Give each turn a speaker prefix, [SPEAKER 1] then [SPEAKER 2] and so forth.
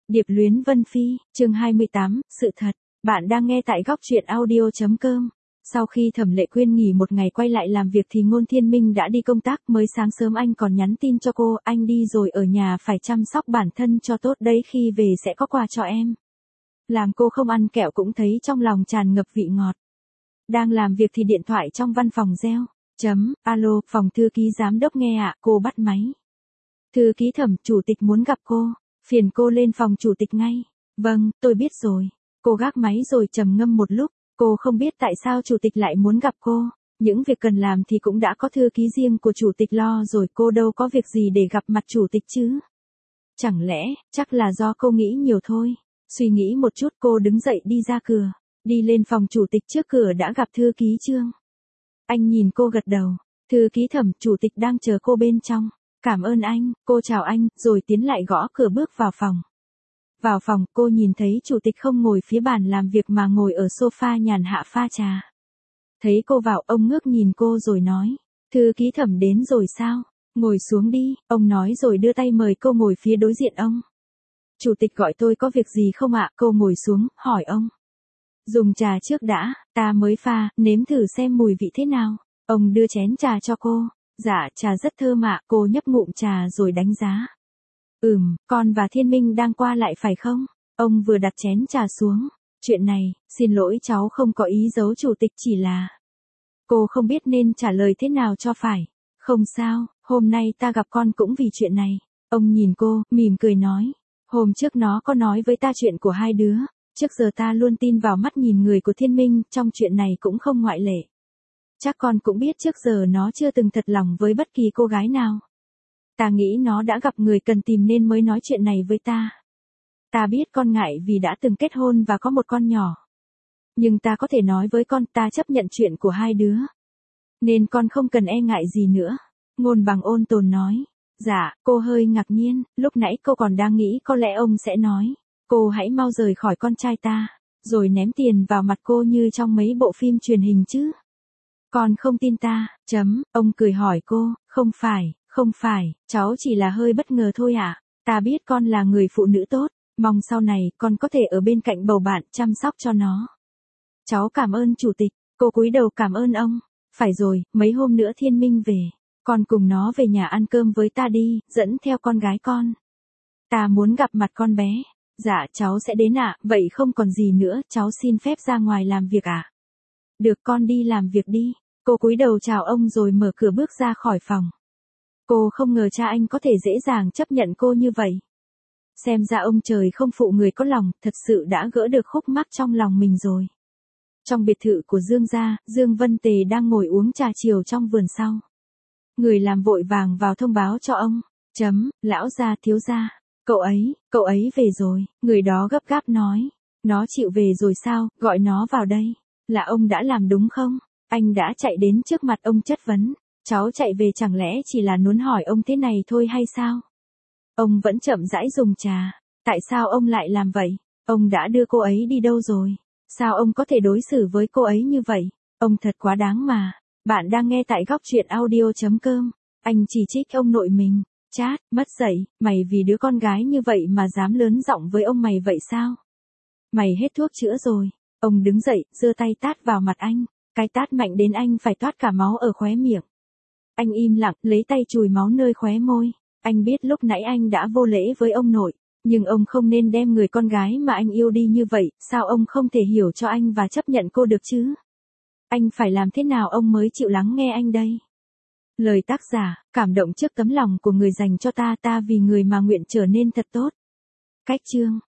[SPEAKER 1] Điệp luyến Vân Phi, chương 28, sự thật. Bạn đang nghe tại góc truyện audio.com. Sau khi Thẩm Lệ Quyên nghỉ một ngày quay lại làm việc thì Ngôn Thiên Minh đã đi công tác, mới sáng sớm anh còn nhắn tin cho cô, anh đi rồi ở nhà phải chăm sóc bản thân cho tốt đấy, khi về sẽ có quà cho em. Làm cô không ăn kẹo cũng thấy trong lòng tràn ngập vị ngọt. Đang làm việc thì điện thoại trong văn phòng reo. Alo, phòng thư ký giám đốc nghe ạ, cô bắt máy. Thư ký Thẩm, chủ tịch muốn gặp cô. Phiền cô lên phòng chủ tịch ngay. Vâng, tôi biết rồi. Cô gác máy rồi trầm ngâm một lúc, cô không biết tại sao chủ tịch lại muốn gặp cô. Những việc cần làm thì cũng đã có thư ký riêng của chủ tịch lo rồi, cô đâu có việc gì để gặp mặt chủ tịch chứ. Chẳng lẽ, chắc là do cô nghĩ nhiều thôi. Suy nghĩ một chút cô đứng dậy đi ra cửa. Đi lên phòng chủ tịch, trước cửa đã gặp thư ký Trương. Anh nhìn cô gật đầu. Thư ký Thẩm, chủ tịch đang chờ cô bên trong. Cảm ơn anh, cô chào anh, rồi tiến lại gõ cửa bước vào phòng. Vào phòng, cô nhìn thấy chủ tịch không ngồi phía bàn làm việc mà ngồi ở sofa nhàn hạ pha trà. Thấy cô vào, ông ngước nhìn cô rồi nói, thư ký Thẩm đến rồi sao? Ngồi xuống đi, ông nói rồi đưa tay mời cô ngồi phía đối diện ông. Chủ tịch gọi tôi có việc gì không ạ? Cô ngồi xuống, hỏi ông. Dùng trà trước đã, ta mới pha, nếm thử xem mùi vị thế nào. Ông đưa chén trà cho cô. Dạ, trà rất thơm ạ, cô nhấp ngụm trà rồi đánh giá. Con và Thiên Minh đang qua lại phải không? Ông vừa đặt chén trà xuống. Chuyện này, xin lỗi cháu không có ý giấu chủ tịch, chỉ là... Cô không biết nên trả lời thế nào cho phải. Không sao, hôm nay ta gặp con cũng vì chuyện này. Ông nhìn cô, mỉm cười nói. Hôm trước nó có nói với ta chuyện của hai đứa. Trước giờ ta luôn tin vào mắt nhìn người của Thiên Minh, trong chuyện này cũng không ngoại lệ. Chắc con cũng biết trước giờ nó chưa từng thật lòng với bất kỳ cô gái nào. Ta nghĩ nó đã gặp người cần tìm nên mới nói chuyện này với ta. Ta biết con ngại vì đã từng kết hôn và có một con nhỏ. Nhưng ta có thể nói với con, ta chấp nhận chuyện của hai đứa. Nên con không cần e ngại gì nữa. Ngôn Bằng ôn tồn nói. Dạ, cô hơi ngạc nhiên, lúc nãy cô còn đang nghĩ có lẽ ông sẽ nói. Cô hãy mau rời khỏi con trai ta. Rồi ném tiền vào mặt cô như trong mấy bộ phim truyền hình chứ. Con không tin ta, ông cười hỏi cô, không phải, cháu chỉ là hơi bất ngờ thôi ạ. Ta biết con là người phụ nữ tốt, mong sau này con có thể ở bên cạnh bầu bạn, chăm sóc cho nó. Cháu cảm ơn chủ tịch, cô cúi đầu cảm ơn ông. Phải rồi, mấy hôm nữa Thiên Minh về, con cùng nó về nhà ăn cơm với ta đi, dẫn theo con gái con. Ta muốn gặp mặt con bé. Dạ, cháu sẽ đến ạ, vậy không còn gì nữa, cháu xin phép ra ngoài làm việc ạ. Được, con đi làm việc đi. Cô cúi đầu chào ông rồi mở cửa bước ra khỏi phòng. Cô không ngờ cha anh có thể dễ dàng chấp nhận cô như vậy. Xem ra ông trời không phụ người có lòng, thật sự đã gỡ được khúc mắc trong lòng mình rồi. Trong biệt thự của Dương gia, Dương Vân Tề đang ngồi uống trà chiều trong vườn sau. Người làm vội vàng vào thông báo cho ông. Lão gia, thiếu gia. Cậu ấy về rồi, người đó gấp gáp nói. Nó chịu về rồi sao, gọi nó vào đây. Là ông đã làm đúng không? Anh đã chạy đến trước mặt ông chất vấn. Cháu chạy về chẳng lẽ chỉ là muốn hỏi ông thế này thôi hay sao? Ông vẫn chậm rãi dùng trà. Tại sao ông lại làm vậy? Ông đã đưa cô ấy đi đâu rồi? Sao ông có thể đối xử với cô ấy như vậy? Ông thật quá đáng mà. Bạn đang nghe tại góc truyện audio.com. Anh chỉ trích ông nội mình. Chát, mất dạy, mày vì đứa con gái như vậy mà dám lớn giọng với ông mày vậy sao? Mày hết thuốc chữa rồi. Ông đứng dậy, giơ tay tát vào mặt anh. Cái tát mạnh đến anh phải toát cả máu ở khóe miệng. Anh im lặng, lấy tay chùi máu nơi khóe môi. Anh biết lúc nãy anh đã vô lễ với ông nội. Nhưng ông không nên đem người con gái mà anh yêu đi như vậy. Sao ông không thể hiểu cho anh và chấp nhận cô được chứ? Anh phải làm thế nào ông mới chịu lắng nghe anh đây? Lời tác giả, cảm động trước tấm lòng của người dành cho ta, ta vì người mà nguyện trở nên thật tốt. Cách chương.